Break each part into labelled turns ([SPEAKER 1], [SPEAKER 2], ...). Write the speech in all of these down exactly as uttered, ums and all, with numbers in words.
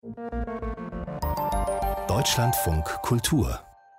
[SPEAKER 1] Deutschlandfunk Kultur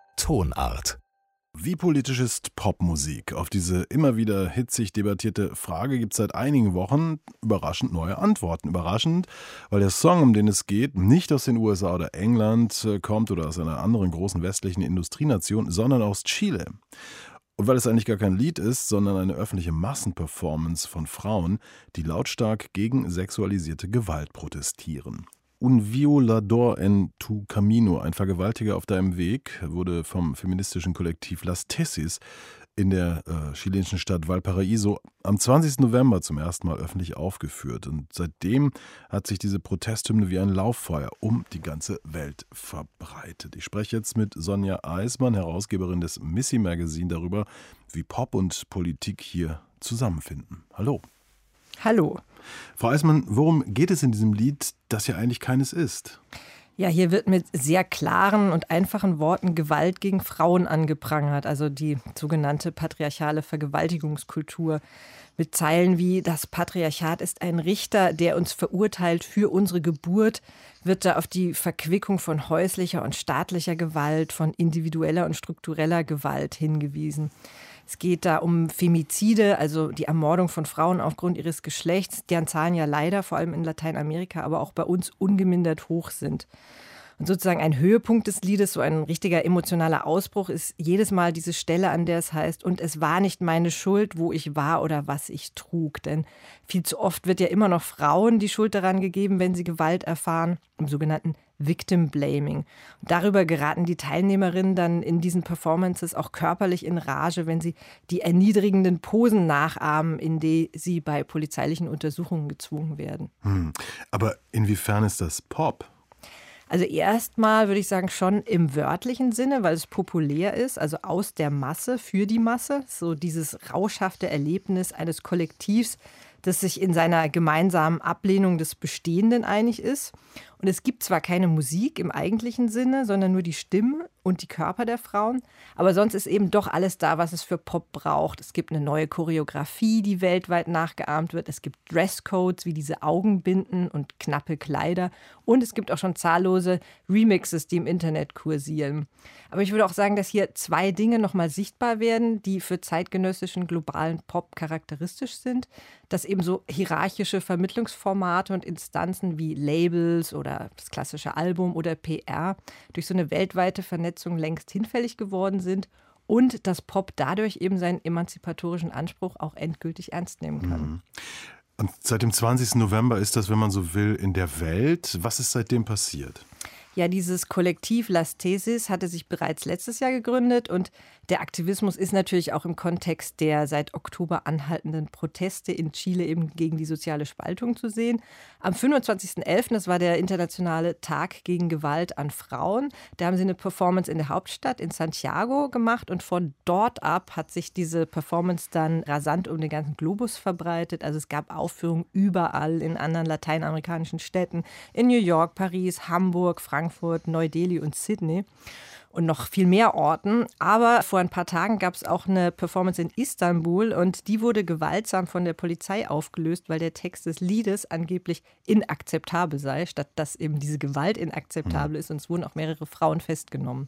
[SPEAKER 1] Tonart. Wie politisch ist Popmusik? Auf diese immer wieder hitzig debattierte Frage gibt es seit einigen Wochen überraschend neue Antworten. Überraschend, weil der Song, um den es geht, nicht aus den U S A oder England kommt oder aus einer anderen großen westlichen Industrienation, sondern aus Chile. Und weil es eigentlich gar kein Lied ist, sondern eine öffentliche Massenperformance von Frauen, die lautstark gegen sexualisierte Gewalt protestieren. Un violador en tu camino, ein Vergewaltiger auf deinem Weg, wurde vom feministischen Kollektiv Las Tesis in der äh, chilenischen Stadt Valparaíso am zwanzigsten November zum ersten Mal öffentlich aufgeführt. Und seitdem hat sich diese Protesthymne wie ein Lauffeuer um die ganze Welt verbreitet. Ich spreche jetzt mit Sonja Eismann, Herausgeberin des Missy Magazine, darüber, wie Pop und Politik hier zusammenfinden. Hallo.
[SPEAKER 2] Hallo.
[SPEAKER 1] Frau Eismann, worum geht es in diesem Lied, das ja eigentlich keines ist?
[SPEAKER 2] Ja, hier wird mit sehr klaren und einfachen Worten Gewalt gegen Frauen angeprangert, also die sogenannte patriarchale Vergewaltigungskultur. Mit Zeilen wie: Das Patriarchat ist ein Richter, der uns verurteilt für unsere Geburt, wird da auf die Verquickung von häuslicher und staatlicher Gewalt, von individueller und struktureller Gewalt hingewiesen. Es geht da um Femizide, also die Ermordung von Frauen aufgrund ihres Geschlechts, deren Zahlen ja leider vor allem in Lateinamerika, aber auch bei uns ungemindert hoch sind. Und sozusagen ein Höhepunkt des Liedes, so ein richtiger emotionaler Ausbruch, ist jedes Mal diese Stelle, an der es heißt: Und es war nicht meine Schuld, wo ich war oder was ich trug. Denn viel zu oft wird ja immer noch Frauen die Schuld daran gegeben, wenn sie Gewalt erfahren, im sogenannten Victim Blaming. Und darüber geraten die Teilnehmerinnen dann in diesen Performances auch körperlich in Rage, wenn sie die erniedrigenden Posen nachahmen, in die sie bei polizeilichen Untersuchungen gezwungen werden.
[SPEAKER 1] Hm. Aber inwiefern ist das Pop?
[SPEAKER 2] Also erstmal würde ich sagen schon im wörtlichen Sinne, weil es populär ist, also aus der Masse für die Masse. So dieses rauschhafte Erlebnis eines Kollektivs, das sich in seiner gemeinsamen Ablehnung des Bestehenden einig ist. Und es gibt zwar keine Musik im eigentlichen Sinne, sondern nur die Stimmen und die Körper der Frauen. Aber sonst ist eben doch alles da, was es für Pop braucht. Es gibt eine neue Choreografie, die weltweit nachgeahmt wird. Es gibt Dresscodes wie diese Augenbinden und knappe Kleider. Und es gibt auch schon zahllose Remixes, die im Internet kursieren. Aber ich würde auch sagen, dass hier zwei Dinge nochmal sichtbar werden, die für zeitgenössischen globalen Pop charakteristisch sind. Dass eben so hierarchische Vermittlungsformate und Instanzen wie Labels oder das klassische Album oder P R durch so eine weltweite Vernetzung längst hinfällig geworden sind und dass Pop dadurch eben seinen emanzipatorischen Anspruch auch endgültig ernst nehmen kann.
[SPEAKER 1] Mhm. Und seit dem zwanzigsten November ist das, wenn man so will, in der Welt. Was ist seitdem passiert?
[SPEAKER 2] Ja, dieses Kollektiv Las Tesis hatte sich bereits letztes Jahr gegründet und der Aktivismus ist natürlich auch im Kontext der seit Oktober anhaltenden Proteste in Chile eben gegen die soziale Spaltung zu sehen. Am fünfundzwanzigsten elften, das war der internationale Tag gegen Gewalt an Frauen, da haben sie eine Performance in der Hauptstadt in Santiago gemacht und von dort ab hat sich diese Performance dann rasant um den ganzen Globus verbreitet. Also es gab Aufführungen überall in anderen lateinamerikanischen Städten, in New York, Paris, Hamburg, Frankfurt, Neu-Delhi und Sydney. Und noch viel mehr Orten. Aber vor ein paar Tagen gab es auch eine Performance in Istanbul und die wurde gewaltsam von der Polizei aufgelöst, weil der Text des Liedes angeblich inakzeptabel sei, statt dass eben diese Gewalt inakzeptabel ist. Und es wurden auch mehrere Frauen festgenommen.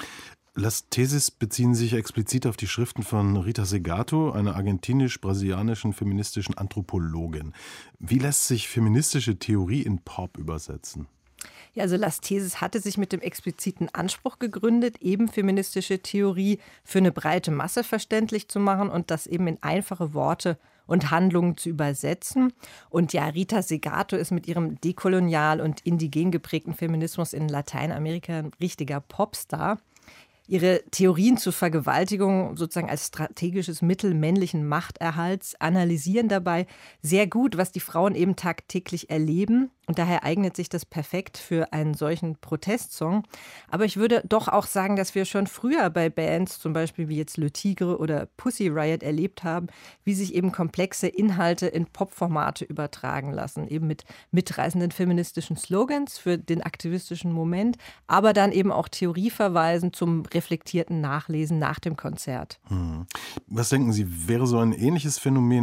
[SPEAKER 1] Las Tesis beziehen sich explizit auf die Schriften von Rita Segato, einer argentinisch-brasilianischen feministischen Anthropologin. Wie lässt sich feministische Theorie in Pop übersetzen?
[SPEAKER 2] Ja, also Las Tesis hatte sich mit dem expliziten Anspruch gegründet, eben feministische Theorie für eine breite Masse verständlich zu machen und das eben in einfache Worte und Handlungen zu übersetzen. Und ja, Rita Segato ist mit ihrem dekolonial und indigen geprägten Feminismus in Lateinamerika ein richtiger Popstar. Ihre Theorien zur Vergewaltigung sozusagen als strategisches Mittel männlichen Machterhalts analysieren dabei sehr gut, was die Frauen eben tagtäglich erleben. Und daher eignet sich das perfekt für einen solchen Protestsong. Aber ich würde doch auch sagen, dass wir schon früher bei Bands, zum Beispiel wie jetzt Le Tigre oder Pussy Riot, erlebt haben, wie sich eben komplexe Inhalte in Popformate übertragen lassen. Eben mit mitreißenden feministischen Slogans für den aktivistischen Moment, aber dann eben auch Theorieverweisen zum reflektierten Nachlesen nach dem Konzert.
[SPEAKER 1] Hm. Was denken Sie, wäre so ein ähnliches Phänomen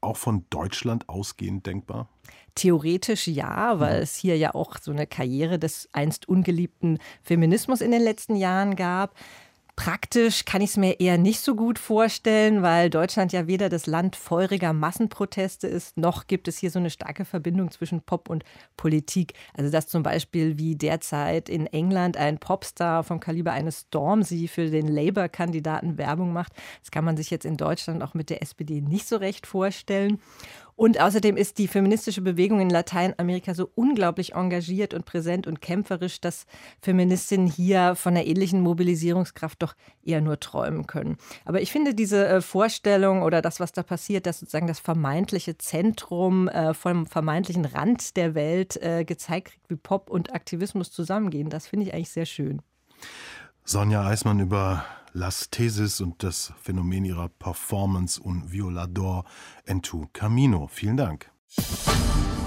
[SPEAKER 1] auch von Deutschland ausgehend denkbar?
[SPEAKER 2] Theoretisch ja, weil es hier ja auch so eine Karriere des einst ungeliebten Feminismus in den letzten Jahren gab. Praktisch kann ich es mir eher nicht so gut vorstellen, weil Deutschland ja weder das Land feuriger Massenproteste ist, noch gibt es hier so eine starke Verbindung zwischen Pop und Politik. Also dass zum Beispiel wie derzeit in England ein Popstar vom Kaliber eines Stormzy für den Labour-Kandidaten Werbung macht, das kann man sich jetzt in Deutschland auch mit der S P D nicht so recht vorstellen. Und außerdem ist die feministische Bewegung in Lateinamerika so unglaublich engagiert und präsent und kämpferisch, dass Feministinnen hier von einer ähnlichen Mobilisierungskraft doch eher nur träumen können. Aber ich finde diese Vorstellung oder das, was da passiert, dass sozusagen das vermeintliche Zentrum äh, vom vermeintlichen Rand der Welt äh, gezeigt kriegt, wie Pop und Aktivismus zusammengehen, das finde ich eigentlich sehr schön.
[SPEAKER 1] Sonja Eismann über Las Tesis und das Phänomen ihrer Performance Un Violador en tu Camino. Vielen Dank.